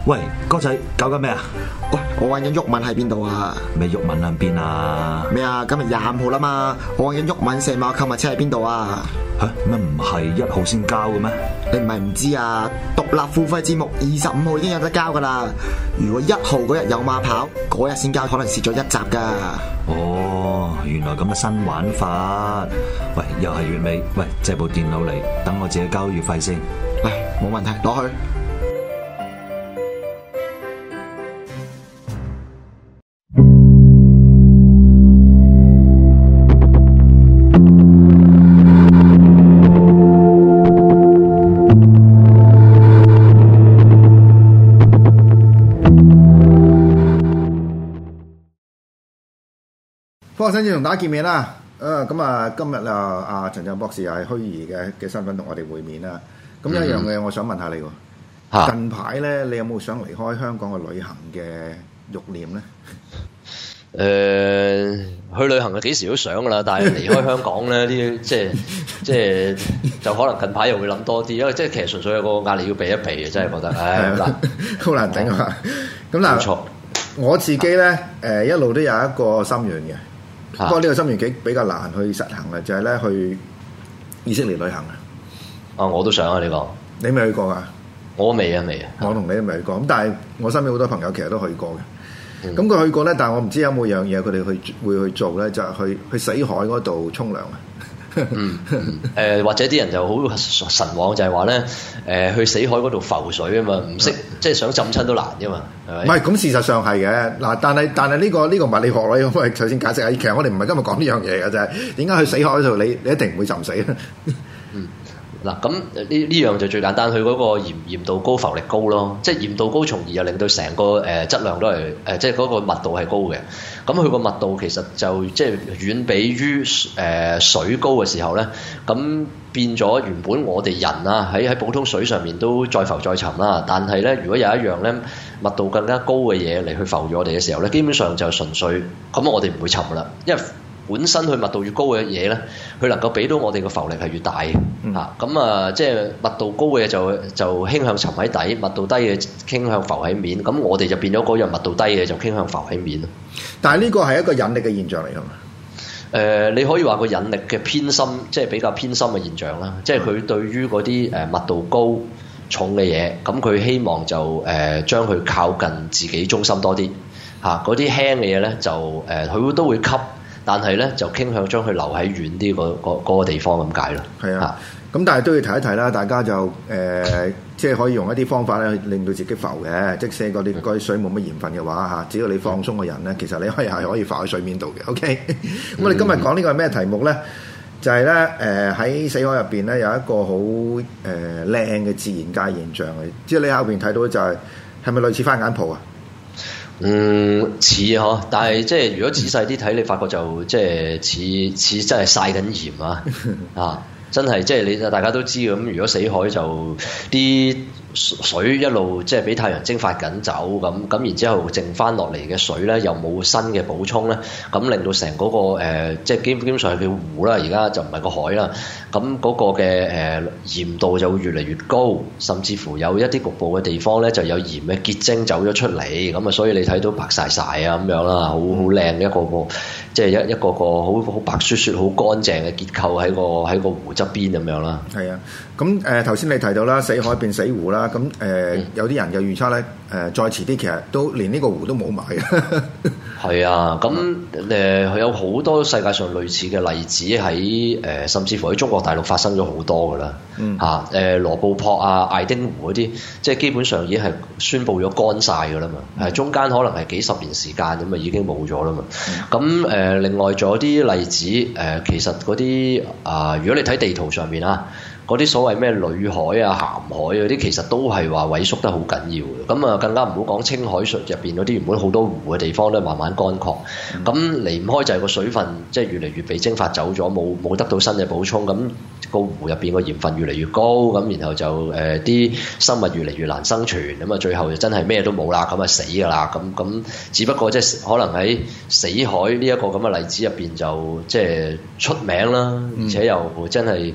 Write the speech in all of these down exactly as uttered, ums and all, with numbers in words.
喂，哥仔搞緊咩啊？ 喂，我揾緊毓民喺邊度啊？ 咩毓民喺邊啊？ 咩啊？今日廿五號啦嘛，我揾緊毓民射馬購物車喺邊度啊？ 吓，乜唔係一號先交嘅咩？ 你唔係唔知啊？獨立付費節目二十五號已經有得交噶啦。如果一號嗰日有馬跑，嗰日先交，可能蝕咗一集噶。 哦，原來咁嘅新玩法。喂，又係月尾，喂，借部電腦嚟，等我自己交月費先。 嚟，冇問題，攞去。 科學新知同大家見面啦，啊咁啊今日啊阿陳振博士又係虛擬嘅嘅身份同我哋會面啦。咁有一樣嘢我想問下你喎， 啊、 近排咧你有冇想離開香港嘅旅行嘅慾念咧？ 誒、呃，去旅行係幾時都想噶啦，但係離開香港咧，啲即係即係就可能近排又會諗多啲，因為即係其實純粹有個壓力要避一避嘅，真係覺得，唉，好難， 好難頂啊！咁嗱，冇錯，我自己咧誒、呃、一路都有一個心願嘅。不過呢個心願幾比較難去實行嘅，就係、是、咧去以色列旅行啊！ 啊，我都想啊！呢個你未去過啊？ 我未啊，未啊！ 我同你都未去過。咁但係我身邊好多朋友其實都去過嘅。咁佢、嗯、去過咧，但係我唔知有冇樣嘢佢哋去會去做咧，就係、是、去去死海嗰度沖涼啊！ 嗯，誒、呃、或者啲人就好神往，就係話咧，誒、呃、去死海嗰度浮水啊嘛，唔識、嗯、即係想浸親都難㗎嘛，係咪？ 唔係，咁事實上係嘅嗱，但係但係呢、呢個呢、呢個物理學咧，我首先解釋下，其實我哋唔係今日講呢樣嘢嘅，就係點解去死海嗰度你你一定唔會浸死啊？ 嗯。嗱，咁呢呢樣就最簡單，佢嗰個鹽鹽度高、浮力高咯，即係鹽度高，從而又令到成個誒、呃、質量都係誒、呃，即係嗰個密度係高嘅。咁佢個密度其實就即係遠比於誒、呃、水高嘅時候咧，咁變咗原本我哋人啊喺喺普通水上面都再浮再沉啦。但係咧，如果有一樣咧密度更加高嘅嘢嚟去浮咗我哋嘅時候咧，基本上就純粹咁我哋唔會沉噶啦，因為本身佢密度越高嘅嘢咧，佢能夠俾到我哋個浮力係越大嘅嚇。咁、嗯、啊，即係密度高嘅嘢就就傾向沉喺底，密度低嘅傾向浮喺面。咁我哋就變咗嗰樣密度低嘅就傾向浮喺面咯。 但係呢個係一個引力嘅現象嚟㗎嘛？ 誒、呃，你可以話個引力嘅偏心，即係比較偏心嘅現象啦。即係佢對於嗰啲誒密度高重嘅嘢，咁佢希望就誒、呃、將佢靠近自己中心多啲嚇。嗰啲輕嘅嘢咧就誒，佢、呃、都會吸。但係咧，就傾向將佢留喺遠啲嗰嗰嗰個地方咁解咯。係啊，咁但係都要提一提啦，大家就誒、呃，即係可以用一啲方法咧，去令到自己浮嘅。即使嗰啲嗰啲水冇乜鹽分嘅話嚇，只要你放鬆嘅人咧，其實你可以係可以浮喺水面度嘅。OK，咁、嗯、我哋今日講呢個係咩題目咧？就係咧誒喺死海入邊咧有一個好誒靚嘅自然界現象嘅，即係你喺後邊睇到就係係咪類似翻眼泡啊？ 嗯，似嗬，但係即係如果仔細啲睇，你發覺就即係似似真係曬緊鹽啊！啊，真係即係你大家都知咁。如果死海就啲水一路即係俾太陽蒸發緊走咁，咁然之後剩翻落嚟嘅水咧又冇新嘅補充咧，咁令到成嗰、那個、呃、即係基基本上係叫湖啦，而家就唔係個海啦。咁嗰個嘅誒鹽度就會越嚟越高，甚至乎有一啲局部嘅地方咧就有鹽嘅結晶走咗出嚟，咁啊所以你睇到白晒晒啊咁樣啦，好好靚一個個即係一一個個好好白雪雪好乾淨嘅結構喺個喺個湖側邊咁樣啦。 係啊，咁誒頭先你提到啦，死海變死湖啦，咁誒、呃嗯、有啲人嘅預測咧誒再遲啲其實都連呢個湖都冇埋嘅。係啊，咁誒佢有好多世界上類似嘅例子喺誒、呃，甚至乎喺中國大陸發生咗好多噶啦， 嗯嚇誒羅布泊啊、艾丁湖嗰啲，即係基本上已經係宣布咗乾晒噶啦嘛，係、嗯、中間可能係幾十年時間咁啊已經冇咗啦嘛。咁誒、嗯呃、另外仲有啲例子誒、呃，其實嗰啲啊，如果你睇地圖上面啊。嗰啲所謂咩裏海啊、鹹海嗰啲，其實都係話萎縮得好緊要嘅。咁啊，更加唔好講青海水入邊嗰啲原本好多湖嘅地方咧，慢慢乾涸。咁、嗯、離唔開就係個水分，即係越嚟越被蒸發走咗，冇冇得到新嘅補充。咁、個湖入邊個鹽分越嚟越高，咁然後就誒啲、呃、生物越嚟越難生存。咁啊，最後就真係咩都冇啦，咁啊死㗎啦。咁咁，只不過即係可能喺死海呢一個咁嘅例子入邊就即係出名啦，而且又真係。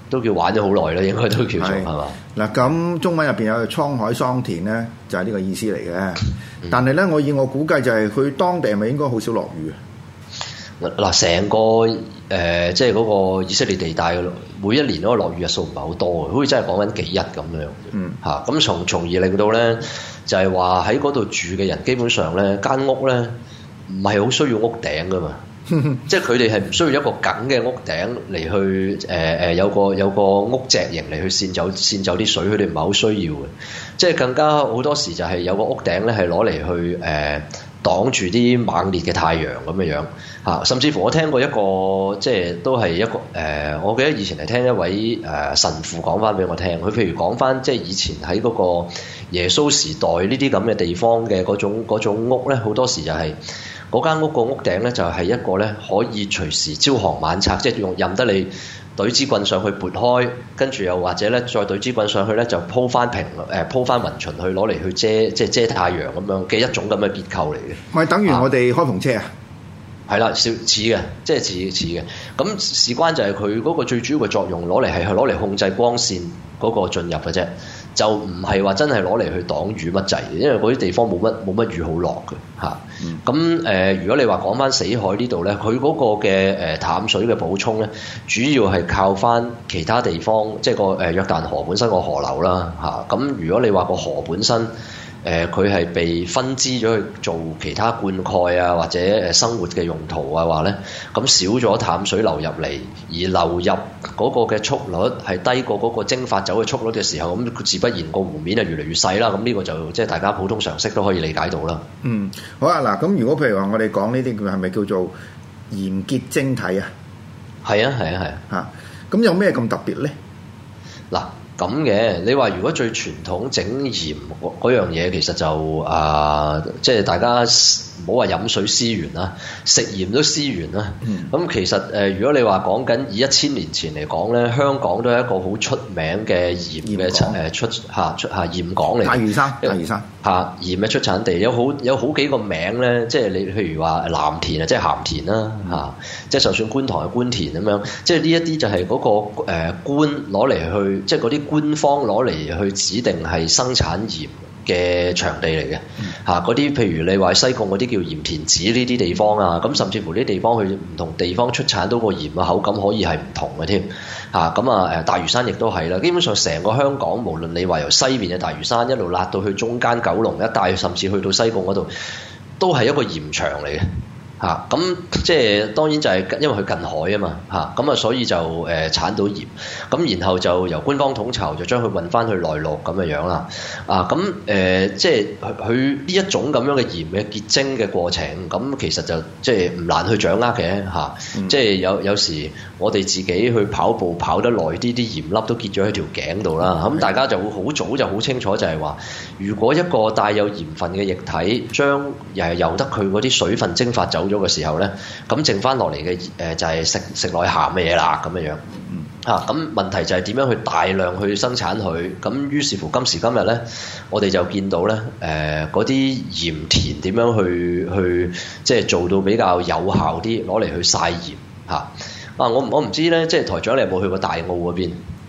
都叫玩咗好耐啦，應該都叫做係嘛？ 嗱，咁中文入邊有滄海桑田咧，就係、是、呢個意思嚟嘅。嗯、但係咧，我以我估計就係佢當地係咪應該好少落雨？ 嗱，成個誒、呃、即係嗰個以色列地帶，每一年嗰個落雨日數唔係好多嘅，好似真係講緊幾日咁樣。嗯，嚇咁從從而令到咧，就係話喺嗰度住嘅人基本上咧，間屋咧唔係好需要屋頂噶嘛。即係佢哋係唔需要一個梗嘅屋頂嚟去誒誒、呃、有個有個屋脊型嚟去濺走濺走啲水，佢哋唔係好需要嘅。即係更加好多時就係有個屋頂咧係攞嚟去誒、呃、擋住啲猛烈嘅太陽咁嘅樣嚇。甚至乎我聽過一個即係都係一個誒、呃，我記得以前係聽一位誒、呃、神父講翻俾我聽，佢譬如講翻即係以前喺嗰個耶穌時代呢啲咁嘅地方嘅嗰種嗰種屋咧，好多時就係、是。嗰間屋個屋頂咧就係一個咧可以隨時朝行晚拆，即係用任得你懟支棍上去撥開，跟住又或者咧再懟支棍上去咧就鋪翻平誒鋪翻雲裙去攞嚟去遮即係遮太陽咁樣嘅一種咁嘅結構嚟嘅。 咪等於我哋開篷車啊？ 係啦，似似嘅，即係似似嘅。咁事關就係佢嗰個最主要嘅作用，攞嚟係攞嚟控制光線嗰個進入嘅啫。就唔係話真係攞嚟去擋雨乜滯嘅，因為嗰啲地方冇乜冇乜雨好落嘅嚇。咁誒、嗯呃，如果你話講翻死海呢度咧，佢嗰個嘅誒淡水嘅補充咧，主要係靠翻其他地方，即係個誒約旦河本身個河流啦嚇。咁、啊、如果你話個河本身，誒佢係被分支咗去做其他灌溉啊，或者誒生活嘅用途啊，話咧咁少咗淡水流入嚟，而流入嗰個嘅速率係低過嗰個蒸發走嘅速率嘅時候，咁佢自不然個湖面係越嚟越細啦。咁呢個就即係大家普通常識都可以理解到啦。 嗯，好啊，嗱，咁如果譬如話我哋講呢啲，佢係咪叫做鹽結晶體啊？係啊，係啊，係啊。 嚇，咁有咩咁特別咧？嗱。 咁嘅，你話如果最傳統整鹽嗰樣嘢，其實就啊、呃，即係大家唔好話飲水思源啦，食鹽都思源啦。咁、嗯、其實誒、呃，如果你話講緊以一千年前嚟講咧，香港都係一個好出名嘅鹽嘅誒出嚇出嚇鹽港嚟。 大嶼山，大嶼山嚇鹽嘅出產地，有好有好幾個名咧，即係你譬如話藍田啊，即係鹹田啦嚇，即係就算觀塘嘅觀田咁樣，即係呢一啲就係嗰、那個、呃、官攞嚟去，即係嗰啲。官方攞嚟去指定係生產鹽嘅場地嚟嘅嚇，嗰啲、嗯啊、譬如你話西貢嗰啲叫鹽田梓呢啲地方啊，咁甚至乎呢啲地方去唔同地方出產到個鹽嘅口感可以係唔同嘅添嚇，咁啊誒大嶼山亦都係啦，基本上成個香港無論你話由西邊嘅大嶼山一路辣到去中間九龍一帶，甚至去到西貢嗰度，都係一個鹽場嚟嘅。嚇咁、啊、即係當然就係因為佢近海啊嘛嚇，咁啊所以就誒、呃、產到鹽，咁然後就由官方統籌就將佢運翻去內陸咁嘅樣啦。啊咁誒、呃、即係佢呢一種咁樣嘅鹽嘅結晶嘅過程，咁其實就即係唔難去掌握嘅嚇。啊嗯、即係有有時我哋自己去跑步跑得耐啲，啲鹽粒都結咗喺條頸度啦。咁、啊、大家就會好早就好清楚就係話，如果一個帶有鹽分嘅液體將誒由得佢嗰啲水分蒸發走咗嘅時候咧，咁剩翻落嚟嘅誒就係食食內鹹嘅嘢啦，咁樣樣嚇。咁問題就係點樣去大量去生產佢？咁於是乎今時今日咧，我哋就見到咧誒嗰啲鹽田點樣去去即係做到比較有效啲，攞嚟去曬鹽嚇。啊，我我唔知咧，即係台長你有冇去過大澳嗰邊？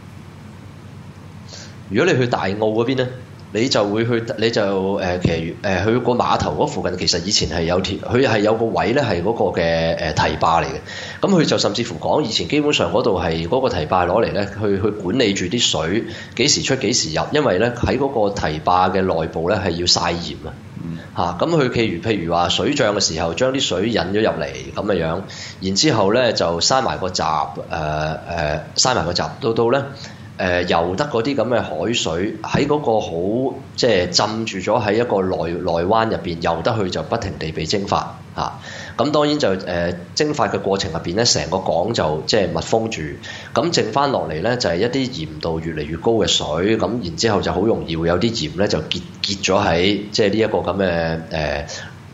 如果你去大澳嗰邊咧，你就會去，你就誒、呃、其實誒、呃、去個碼頭嗰附近，其實以前係有條，佢係有個位咧，係嗰個嘅誒堤壩嚟嘅。咁佢就甚至乎講，以前基本上嗰度係嗰個堤壩攞嚟咧，去去管理住啲水幾時出幾時入，因為咧喺嗰個堤壩嘅內部咧係要曬鹽、嗯、啊。嚇，咁佢譬如譬如話水漲嘅時候，將啲水引咗入嚟咁嘅樣，然之後咧就閂埋個閘，誒誒閂埋個閘，到到咧。誒、呃、游得嗰啲咁嘅海水喺嗰個好即係浸住咗喺一個內內灣入邊游得去，就不停地被蒸發嚇。咁、啊、當然就誒、呃、蒸發嘅過程入邊咧，成個港就即係密封住。咁剩翻落嚟咧就係、是、一啲鹽度越嚟越高嘅水。咁然之後就好容易會有啲鹽咧就結結咗喺即係呢一個咁嘅誒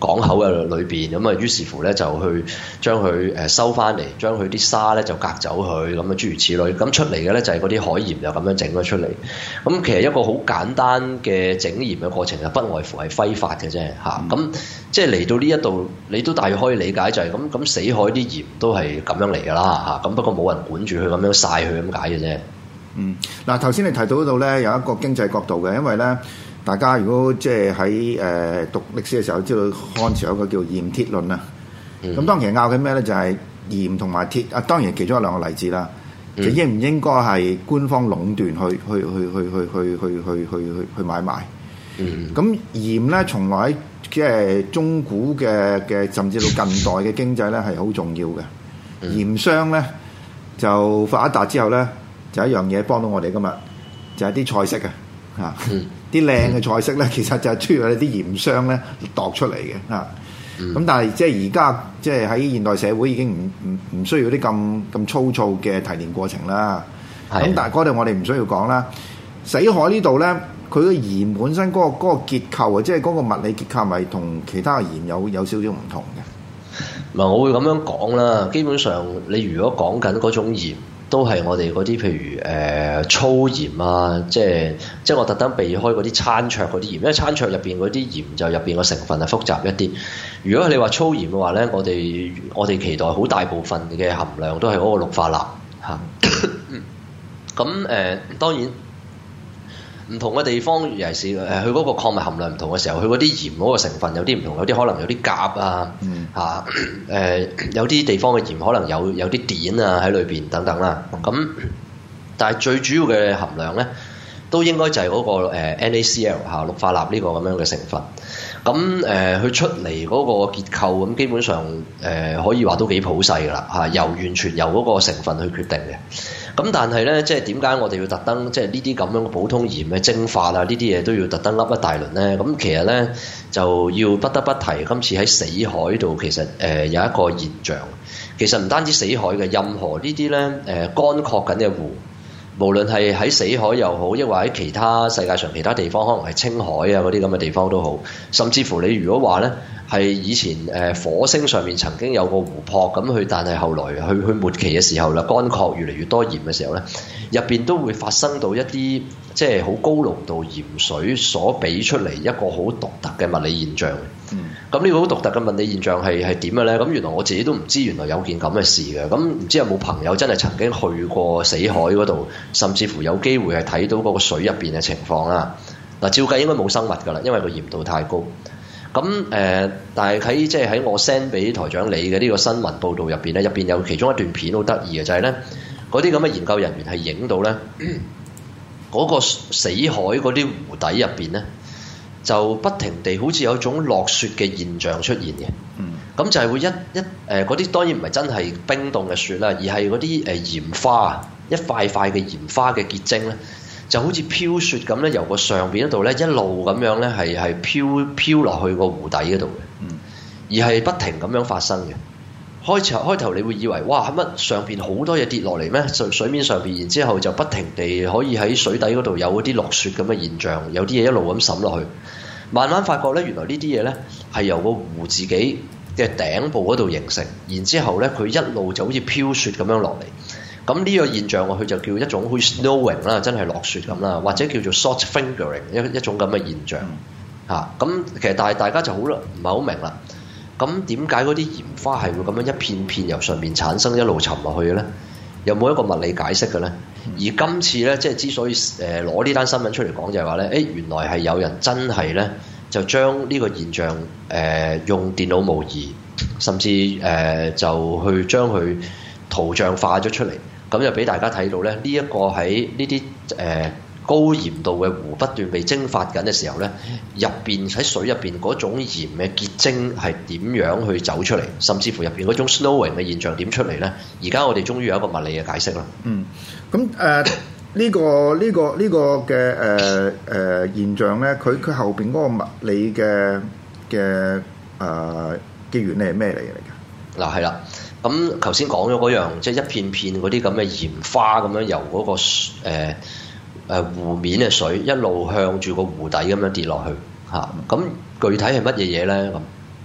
港口嘅裏邊，咁啊於是乎咧就去將佢誒收翻嚟，將佢啲沙咧就隔走佢，咁啊諸如此類。咁出嚟嘅咧就係嗰啲海鹽就咁樣整咗出嚟。咁其實一個好簡單嘅整鹽嘅過程，就不外乎係揮發嘅啫嚇。咁、嗯、即係嚟到呢一度，你都大約可以理解就係咁咁死海啲鹽都係咁樣嚟㗎啦嚇。咁不過冇人管住佢咁樣曬佢咁解嘅啫。 嗯，嗱頭先你提到嗰度咧有一個經濟角度嘅，因為咧大家如果即係喺誒讀歷史嘅時候知道漢朝有一個叫鹽鐵論啊，咁、嗯、當其實拗緊咩咧？就係、是、鹽同埋鐵啊，當然其中有兩個例子啦，嗯、就應唔應該係官方壟斷去去去去去去去去去去去買賣？咁、嗯、鹽咧，從來即係中古嘅嘅，甚至到近代嘅經濟咧係好重要嘅。嗯、鹽商咧就發達之後咧。就一樣嘢幫到我哋噶嘛，就係、是、啲菜式啊，嚇、嗯，啲靚嘅菜式咧，其實就係需要啲鹽商咧度出嚟嘅，嚇、嗯。咁但係即係而家即係喺現代社會已經唔唔唔需要啲咁咁粗糙嘅提煉過程啦。咁的但係嗰度我哋唔需要講啦。死海呢度咧，佢嘅鹽本身嗰、那個嗰、那個結構啊，即係嗰個物理結構，咪同其他嘅鹽有有少少唔同嘅。 嗱，我會咁樣講啦。基本上，你如果講緊嗰種鹽，都係我哋嗰啲譬如誒、呃、粗鹽啊，即係即係我特登避開嗰啲餐桌嗰啲鹽，因為餐桌入邊嗰啲鹽就入邊個成分係複雜一啲。如果你話粗鹽嘅話咧，我哋我哋期待好大部分嘅含量都係嗰個氯化鈉嚇。咁誒、呃、當然唔同嘅地方，尤其是誒佢嗰個礦物含量唔同嘅時候，佢嗰啲鹽嗰個成分有啲唔同，有啲可能有啲鉀啊嚇誒、嗯啊呃，有啲地方嘅鹽可能有有啲碘啊喺裏邊等等啦。咁但係最主要嘅含量咧，都應該就係嗰、那個、呃、NaCl 嚇氯化鈉呢個咁樣嘅成分。咁誒佢出嚟嗰個結構咁，基本上誒、呃、可以話都幾普世㗎啦嚇，由完全由嗰個成分去決定嘅。咁但係咧，即係點解我哋要特登即係呢啲咁樣嘅普通鹽嘅蒸發啊？呢啲嘢都要特登笠一大輪咧？咁其實咧就要不得不提，今次喺死海度其實誒、呃、有一個現象，其實唔單止死海嘅，任何呢啲咧誒乾涸緊嘅湖，無論係喺死海又好，抑或喺其他世界上其他地方，可能係青海啊嗰啲咁嘅地方都好，甚至乎你如果話咧係以前誒、呃、火星上面曾經有個湖泊咁佢，但係後來去去末期嘅時候啦，乾涸越嚟越多鹽嘅時候咧，入邊都會發生到一啲即係好高濃度鹽水所俾出嚟一個好獨特嘅物理現象。咁呢、嗯、個好獨特嘅物理現象係係點嘅咧？咁原來我自己都唔知，原來有件咁嘅事嘅。咁唔知有冇朋友真係曾經去過死海嗰度，甚至乎有機會係睇到嗰個水入邊嘅情況啦。嗱，照計應該冇生物㗎啦，因為個鹽度太高。咁誒、呃，但係喺即係喺我 send 俾台長你嘅呢個新聞報導入邊咧，入邊有其中一段片好得意嘅，就係咧嗰啲咁嘅研究人員係影到咧嗰、那個死海嗰啲湖底入邊咧，就不停地好似有一種落雪嘅現象出現嘅。嗯，咁就係會一一誒嗰啲當然唔係真係冰凍嘅雪啦，而係嗰啲誒鹽花，一塊塊嘅鹽花嘅結晶咧。就好似飄雪咁咧，由個上邊嗰度咧一路咁樣咧，係係飄飄落去個湖底嗰度嘅，嗯、而係不停咁樣發生嘅。開頭開頭你會以為哇，係乜上邊好多嘢跌落嚟咩？水水面上邊，然之後就不停地可以喺水底嗰度有嗰啲落雪咁嘅現象，有啲嘢一路咁滲落去。慢慢發覺咧，原來呢啲嘢咧係由個湖自己嘅頂部嗰度形成，然之後咧佢一路就好似飄雪咁樣落嚟。咁呢個現象我佢就叫一種好似 snowing 啦，真係落雪咁啦，或者叫做 salt fingering 一一種咁嘅現象嚇。咁、嗯啊、其實但係大家就好啦，唔係好明啦。咁點解嗰啲鹽花係會咁樣一片片由上面產生一路沉落去嘅咧？有冇一個物理解釋嘅咧？嗯、而今次咧，即係之所以誒攞呢單新聞出嚟講，就係話咧，誒原來係有人真係咧就將呢個現象誒、呃、用電腦模擬，甚至誒、呃、就去將佢圖像化咗出嚟。咁就俾大家睇到咧，呢、這、一個喺呢啲誒高鹽度嘅湖不斷被蒸發緊嘅時候咧，入邊喺水入邊嗰種鹽嘅結晶係點樣去走出嚟，甚至乎入邊嗰種 snowing 嘅現象點出嚟咧？而家我哋終於有一個物理嘅解釋啦。嗯，咁誒呢個呢、這個呢、這個嘅誒誒現象咧，佢佢後邊嗰個物理嘅嘅誒嘅原理係咩嚟嘅？嗱係啦。咁頭先講咗嗰樣，即係一片片嗰啲咁嘅鹽花咁樣由嗰、那個誒誒、呃呃、湖面嘅水一路向住個湖底咁樣跌落去嚇。咁、啊、具體係乜嘢嘢咧？咁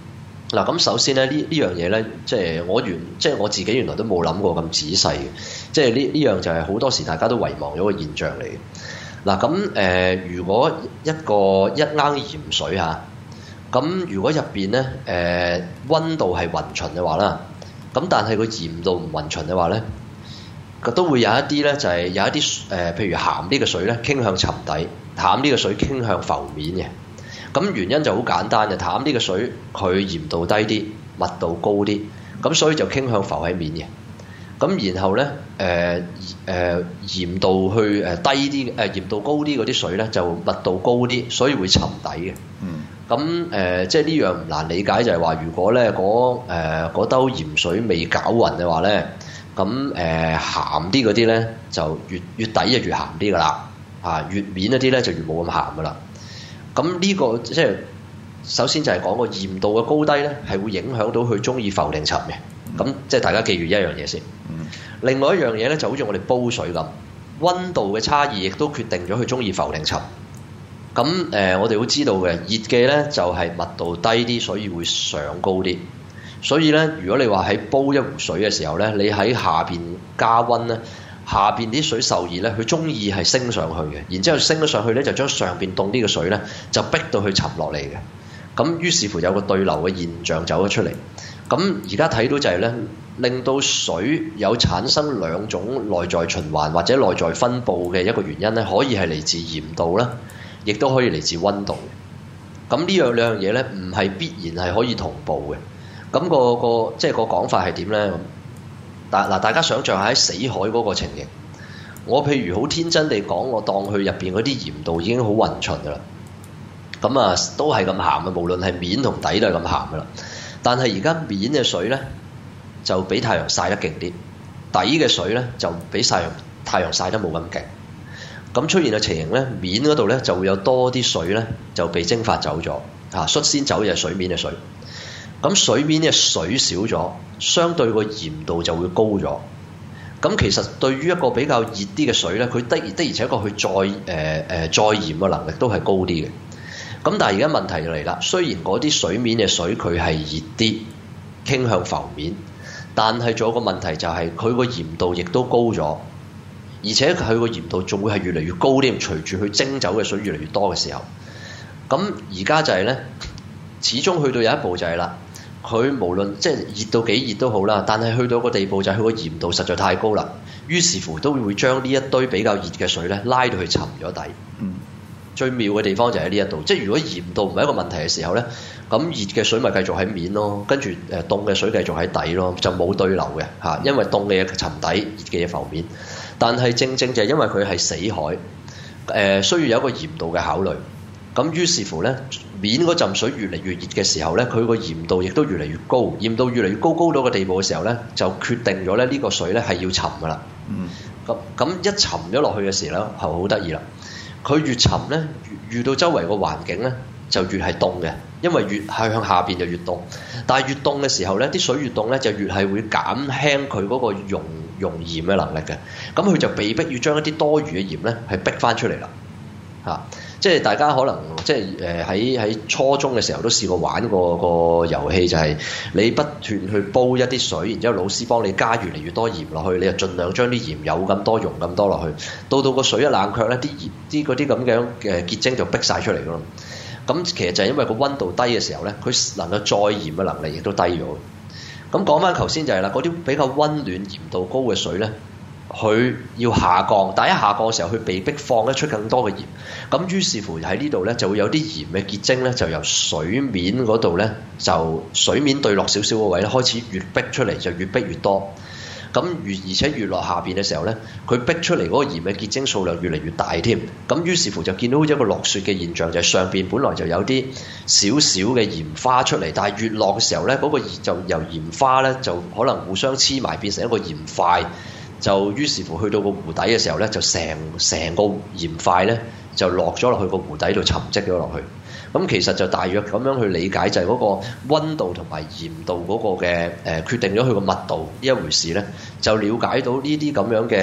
嗱，咁首先咧呢呢樣嘢咧，即係我原即係我自己原來都冇諗過咁仔細嘅，即係呢呢樣就係好多時大家都遺忘咗個現象嚟嘅。嗱，咁誒，如果一個一盎鹽水嚇，咁如果入邊咧誒溫度係勻循嘅話啦，咁但係個鹽度唔勻循嘅話咧，都會有一啲咧就係有一啲誒、呃，譬如鹹啲嘅水咧傾向沉底，淡啲嘅水傾向浮面嘅。咁原因就好簡單嘅，淡啲嘅水佢鹽度低啲，密度高啲，咁所以就傾向浮喺面嘅。咁然後咧誒誒鹽度去誒低啲誒、呃、鹽度高啲嗰啲水咧就密度高啲，所以會沉底嘅。嗯。咁誒、呃、即係呢樣唔難理解，就係話如果咧嗰誒兜鹽水未攪勻嘅話咧，咁誒、呃、鹹啲嗰啲咧就越越底就越鹹啲噶啦，啊越面嗰啲咧就越冇咁鹹噶啦。咁呢個即係首先就係講個鹽度嘅高低咧，係會影響到佢中意浮定沉嘅。咁、嗯、即係大家記住一樣嘢先。嗯、另外一樣嘢咧，就好似我哋煲水咁，溫度嘅差異亦都決定咗佢中意浮定沉。咁誒、呃，我哋會知道嘅熱嘅咧就係、是、密度低啲，所以會上高啲。所以咧，如果你話喺煲一壺水嘅時候咧，你喺下邊加溫咧。下邊啲水受熱咧，佢中意係升上去嘅，然之後升咗上去咧，就將上邊凍啲嘅水咧，就逼到佢沉落嚟嘅。咁於是乎有個對流嘅現象走咗出嚟。咁而家睇到就係咧，令到水有產生兩種內在循環或者內在分佈嘅一個原因咧，可以係嚟自鹽度啦，亦都可以嚟自溫度。咁呢樣兩樣嘢咧，唔係必然係可以同步嘅。咁、那個個即係個講法係點咧？但嗱，大家想象下喺死海嗰個情形，我譬如好天真地講，我當佢入邊嗰啲鹽度已經好勻循噶啦，咁啊都係咁鹹嘅，無論係面同底都係咁鹹噶啦。但係而家面嘅水咧就俾太陽曬得勁啲，底嘅水咧就俾曬太陽曬得冇咁勁。咁出現嘅情形咧，面嗰度咧就會有多啲水咧就被蒸發走咗，嚇率先走嘅係水面嘅水。咁水面嘅水少咗，相對個鹽度就會高咗。咁其實對於一個比較熱啲嘅水咧，佢的的而且確佢再誒誒、呃、再鹽嘅能力都係高啲嘅。咁但係而家問題就嚟啦，雖然嗰啲水面嘅水佢係熱啲，傾向浮面，但係仲有個問題就係佢個鹽度亦都高咗，而且佢個鹽度仲會係越嚟越高啲，隨住佢蒸走嘅水越嚟越多嘅時候，咁而家就係咧，始終去到有一步就係啦。佢無論即係熱到幾熱都好啦，但係去到個地步就係佢個鹽度實在太高啦，於是乎都會將呢一堆比較熱嘅水咧拉到去沉咗底。嗯，最妙嘅地方就喺呢一度，即係如果鹽度唔係一個問題嘅時候咧，咁熱嘅水咪繼續喺面咯，跟住誒凍嘅水繼續喺底咯，就冇對流嘅嚇，因為凍嘅嘢沉底，熱嘅嘢浮面。但係正正就係因為佢係死海，誒、呃、需要有一個鹽度嘅考慮。咁於是乎咧，面嗰陣水越嚟越熱嘅時候咧，佢個鹽度亦都越嚟越高，鹽度越嚟越高，高到個地步嘅時候咧，就決定咗咧呢個水咧係要沉噶啦。嗯。咁咁一沉咗落去嘅時候咧，係好得意啦。佢越沉咧，遇到周圍個環境咧，就越係凍嘅，因為越係向下邊就越凍。但係越凍嘅時候咧，啲水越凍咧，就越係會減輕佢嗰個溶溶鹽嘅能力嘅。咁佢就被逼要將一啲多餘嘅鹽咧，係逼翻出嚟啦。嚇、啊！即係大家可能即係誒喺喺初中嘅時候都試過玩過個遊戲，就係你不斷去煲一啲水，然之後老師幫你加越嚟越多鹽落去，你就盡量將啲鹽有咁多溶咁多落去，到到個水一冷卻咧，啲鹽啲嗰啲咁樣嘅結晶就逼晒出嚟㗎咯。咁其實就係因為個溫度低嘅時候咧，佢能夠載鹽嘅能力亦都低咗。咁講翻頭先就係啦，嗰啲比較溫暖鹽度高嘅水咧，佢要下降，但係一下降嘅時候，佢被逼放得出更多嘅鹽，咁於是乎喺呢度咧就會有啲鹽嘅結晶咧，就由水面嗰度咧，就水面對落少少個位咧，開始越逼出嚟就越逼越多。咁越而且越落下邊嘅時候咧，佢逼出嚟嗰個鹽嘅結晶數量越嚟越大添。咁於是乎就見到一個落雪嘅現象，就係、是、上邊本來就有啲少少嘅鹽花出嚟，但係越落嘅時候咧，嗰、那個就由鹽花咧就可能互相黐埋，變成一個鹽塊。就於是乎去到個湖底嘅時候咧，就成成個鹽塊咧就落咗落去個湖底度沉積咗落去。咁其實就大約咁樣去理解，就係嗰個溫度同埋鹽度嗰個嘅誒、呃、決定咗佢個密度呢一回事咧，就了解到呢啲咁樣嘅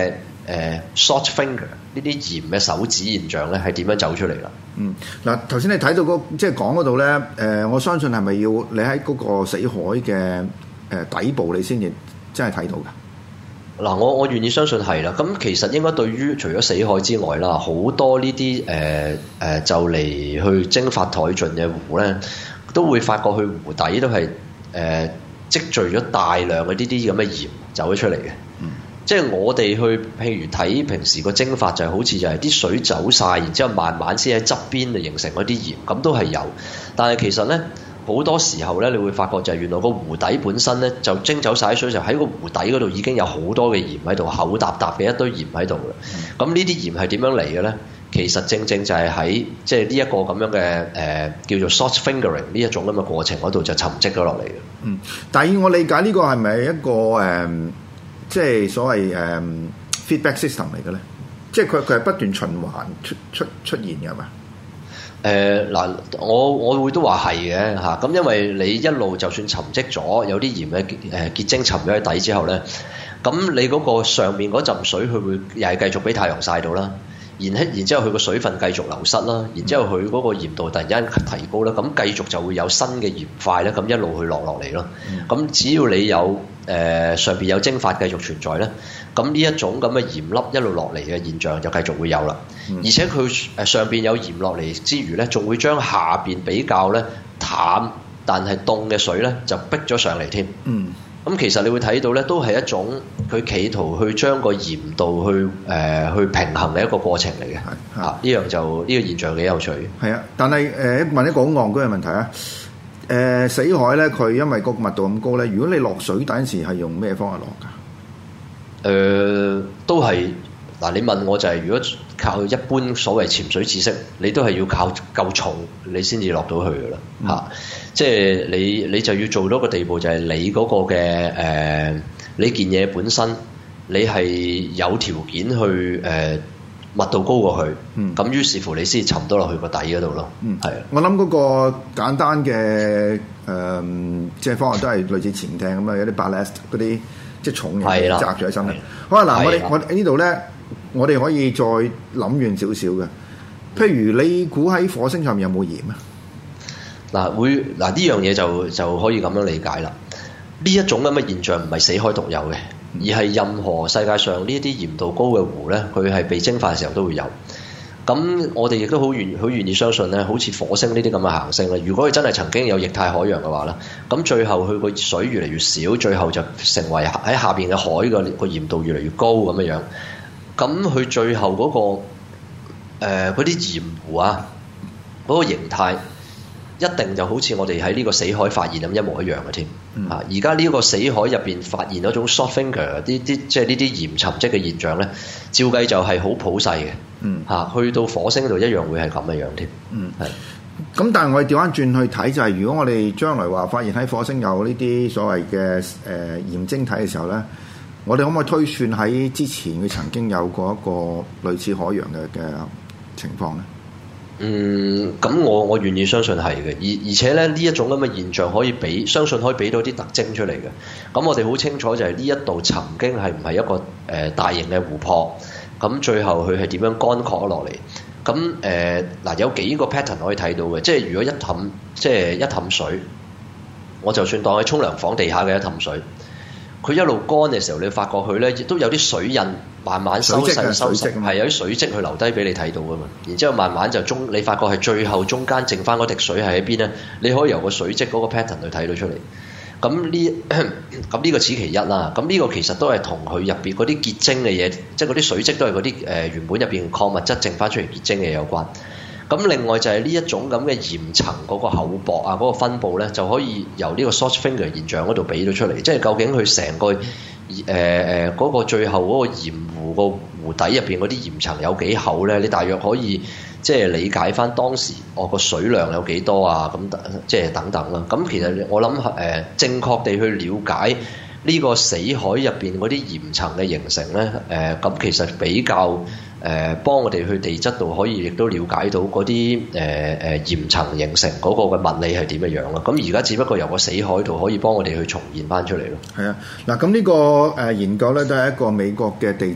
誒 short finger 呢啲鹽嘅手指現象咧係點樣走出嚟啦？ 嗯，嗱頭先你睇到嗰即係講嗰度咧，誒、呃、我相信係咪要你喺嗰個死海嘅誒、呃、底部你先至真係睇到㗎？ 嗱，我我願意相信係啦。咁其實應該對於除咗死海之外啦，好多呢啲誒誒就嚟去蒸發殆盡嘅湖咧，都會發覺佢湖底都係誒、呃、積聚咗大量嘅呢啲咁嘅鹽走咗出嚟嘅。嗯、即係我哋去譬如睇平時個蒸發就係好似就係啲水走晒，然之後慢慢先喺側邊就形成嗰啲鹽，咁都係有。但係其實咧，好多時候咧，你會發覺就係原來個湖底本身咧就蒸走晒水，就喺個湖底嗰度已經有好多嘅鹽喺度，厚搭搭嘅一堆鹽喺度嘅。咁呢啲鹽係點樣嚟嘅咧？其實正正就係喺即係呢一個咁樣嘅誒、呃、叫做 short fingering 呢一種咁嘅過程嗰度就沉積咗落嚟嘅。嗯， 但係我理解呢個係咪一個誒、呃、即係所謂誒、呃、feedback system 嚟嘅咧？即係佢佢係不斷循環出出出現嘅係嘛？ 誒嗱、呃，我我會都話係嘅嚇，咁因為你一路就算沉積咗，有啲鹽嘅誒結晶沉咗喺底之後咧，咁你嗰個上面嗰陣水佢會又係繼續俾太陽曬到啦，然然之後佢個水分繼續流失啦，然之後佢嗰個鹽度突然間提高啦，咁繼續就會有新嘅鹽塊咧，咁一路去落落嚟咯。咁、嗯、只要你有誒、呃、上邊有蒸發繼續存在咧，咁呢一種咁嘅鹽粒一路落嚟嘅現象就繼續會有啦。嗯、而且佢誒上邊有鹽落嚟之餘咧，仲會將下邊比較咧淡但係凍嘅水咧就逼咗上嚟添。嗯，咁其實你會睇到咧，都係一種佢企圖去將個鹽度去誒、呃、去平衡嘅一個過程嚟嘅。係啊，呢樣就呢、呢個現象幾有趣。係啊， 但係誒、呃、問一個好戇居嘅問題啊。誒、呃、死海咧，佢因為個密度咁高咧，如果你落水底陣時係用咩方法落㗎？誒、 呃，都係嗱，你問我就係、是、如果靠一般所謂潛水知識，你都係要靠夠重，你先至落到去㗎啦嚇。嗯、即係你你就要做到個地步，就係你嗰個嘅誒、呃，你件嘢本身你係有條件去誒。呃密度高過佢，咁、嗯、於是乎你先沉到落去個底嗰度咯。嗯，係啊。我諗嗰個簡單嘅誒、呃，即係方法都係類似潛艇咁啊，有啲 ballast 嗰啲即係重嘢紮住喺身。好啊，嗱，我哋我哋呢度咧，我哋可以再諗遠少少嘅。譬如你估喺火星上面有冇鹽啊？ 嗱，會嗱呢樣嘢就就可以咁樣理解啦。呢一種咁嘅現象唔係死海獨有嘅。而係任何世界上呢啲鹽度高嘅湖咧，佢係被蒸發嘅時候都會有。咁我哋亦都好願好願意相信咧，好似火星呢啲咁嘅行星咧，如果佢真係曾經有液態海洋嘅話咧，咁最後佢個水越嚟越少，最後就成為喺下邊嘅海個個鹽度越嚟越高咁樣樣。咁佢最後嗰、那個誒嗰啲鹽湖啊，嗰、那個形態。一定就好似我哋喺呢個死海發現咁一模一樣嘅添。嗯、啊！而家呢個死海入邊發現嗰種 short finger 啲啲即係呢啲鹽沉積嘅現象咧，照計就係好普世嘅。嗯，嚇、啊、去到火星度一樣會係咁嘅樣添。嗯，係是。 咁但係我哋調翻轉去睇就係、是，如果我哋將來話發現喺火星有呢啲所謂嘅誒鹽晶體嘅時候咧，我哋可唔可以推算喺之前佢曾經有過一個類似海洋嘅嘅情況咧？ 嗯，咁我我願意相信係嘅，而而且咧呢一種咁嘅現象可以俾相信可以俾到啲特徵出嚟嘅。咁我哋好清楚就係呢一度曾經係唔係一個誒、呃、大型嘅湖泊，咁最後佢係點樣乾涸落嚟？咁誒嗱有幾個 pattern 可以睇到嘅，即係如果一氹即係一氹水，我就算當喺沖涼房地下嘅一氹水，佢一路乾嘅時候，你發覺佢咧亦都有啲水印。慢慢收細收細，係有啲水跡去留低俾你睇到噶嘛。然之後慢慢就中，你發覺係最後中間剩翻嗰滴水係喺邊咧？你可以由個水跡嗰個 pattern 去睇到出嚟。咁呢咁呢個此其一啦。咁呢個其實都係同佢入邊嗰啲結晶嘅嘢，即係嗰啲水跡都係嗰啲誒原本入邊礦物質剩翻出嚟結晶嘅有關。咁另外就係呢一種咁嘅鹽層嗰個厚薄啊，嗰、嗰個分佈咧，就可以由呢個 short finger 現象嗰度俾到出嚟。即係究竟佢成個誒誒嗰個最後嗰個鹽湖個湖底入邊嗰啲鹽層有幾厚咧？你大約可以即係理解翻當時我個水量有幾多啊？咁即係等等啦。咁其實我諗誒、呃、正確地去了解呢個死海入邊嗰啲鹽層嘅形成咧，誒、呃、咁其實比較。誒、呃、幫我哋去地質度可以亦都了解到嗰啲誒誒鹽層形成嗰個嘅物理係點樣樣咯。咁而家只不過由個死海度可以幫我哋去重現翻出嚟咯。 係啊，嗱咁呢個誒研究咧都係一個美國嘅地質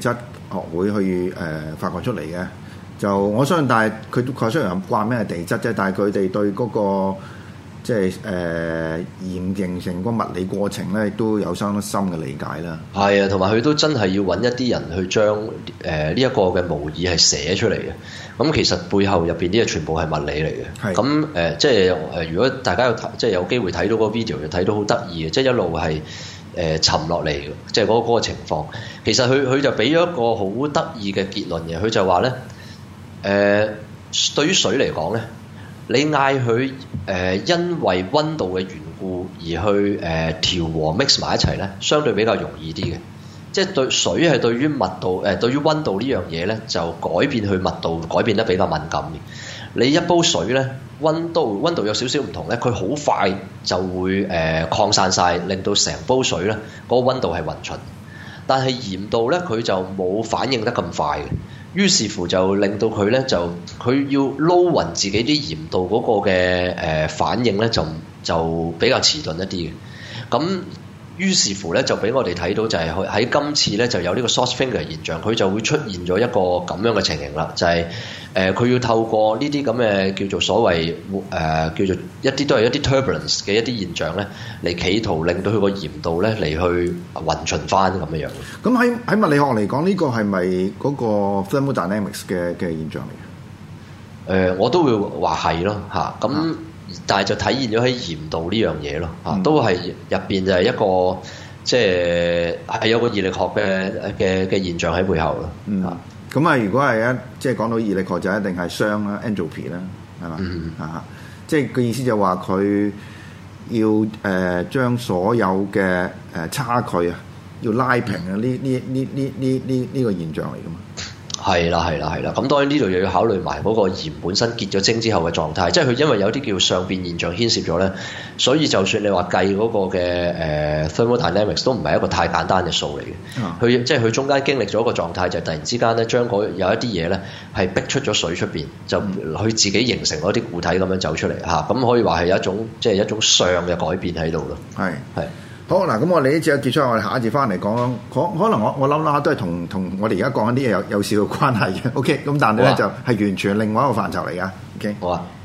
學會去誒、呃、發掘出嚟嘅。就我相信，但係佢佢雖然有掛咩地質啫，但係佢哋對嗰、那個即係誒驗形成個物理過程咧，亦都有相當深嘅理解啦。 係啊，同埋佢都真係要揾一啲人去將誒呢一個嘅模擬係寫出嚟嘅。咁其實背後入邊啲嘢全部係物理嚟嘅。咁誒、呃，即係誒、呃，如果大家有即係有機會睇到個 video，就睇到好得意嘅，即係一路係誒、呃、沉落嚟嘅，即係嗰嗰個情況。其實佢佢就俾咗一個好得意嘅結論嘅，佢就話咧。誒、呃，對於水嚟講咧，你嗌佢誒因為溫度嘅緣故而去誒、呃、調和 mix 埋一齊咧，相對比較容易啲嘅。即係對水係對於密度誒、呃，對於溫度呢樣嘢咧，就改變佢密度，改變得比較敏感嘅。你一煲水咧，溫度溫度有少少唔同咧，佢好快就會誒、呃、擴散晒，令到成煲水咧嗰、那個溫度係勻循。但係鹽度咧，佢就冇反應得咁快嘅。於是乎就令到佢咧就佢要撈勻自己啲鹽度嗰個嘅誒、呃、反應咧就就比較遲鈍一啲嘅。咁於是乎咧就俾我哋睇到就係喺今次咧就有呢個 sauce finger 現象，佢就會出現咗一個咁樣嘅情形啦，就係誒佢要透過呢啲咁嘅叫做所謂誒、呃、叫做一啲都係一啲 turbulence 嘅一啲現象咧，嚟企圖令到佢個鹽度咧嚟去勻循翻咁樣樣。 咁喺喺物理學嚟講，呢、這個係咪嗰個 thermodynamics 嘅嘅現象嚟嘅？誒、 呃，我都會話係咯嚇，咁、啊。但係就體現咗喺鹽度呢樣嘢咯，嚇、嗯、都係入邊就係一個即係係有個熱力學嘅嘅嘅現象喺背後咯。 嗯，咁啊，如果係一即係講到熱力學就一定係熵啦 entropy 啦，係嘛？嗯啊，即係個意思就話佢要誒、呃、將所有嘅誒、呃、差距啊，要拉平啊！呢呢呢呢呢呢呢個現象嚟㗎嘛。 係啦，係啦，係啦。咁當然呢度又要考慮埋嗰個鹽本身結咗晶之後嘅狀態，即係佢因為有啲叫相變現象牽涉咗咧，所以就算你話計嗰個嘅誒、呃、thermodynamics 都唔係一個太簡單嘅數嚟嘅。佢、嗯、即係佢中間經歷咗一個狀態，就係、突然之間咧將嗰有一啲嘢咧係逼出咗水出邊，就佢自己形成嗰啲固體咁樣走出嚟嚇。咁、啊、可以話係有一種即係一種相嘅改變喺度咯。係係。 好嗱，咁我哋呢節結束，我哋下一節翻嚟講，可可能我我諗諗下都係同同我哋而家講緊啲嘢有有少少關係嘅。OK，咁但係咧、啊、就係完全另外一個範疇嚟㗎。OK，好啊。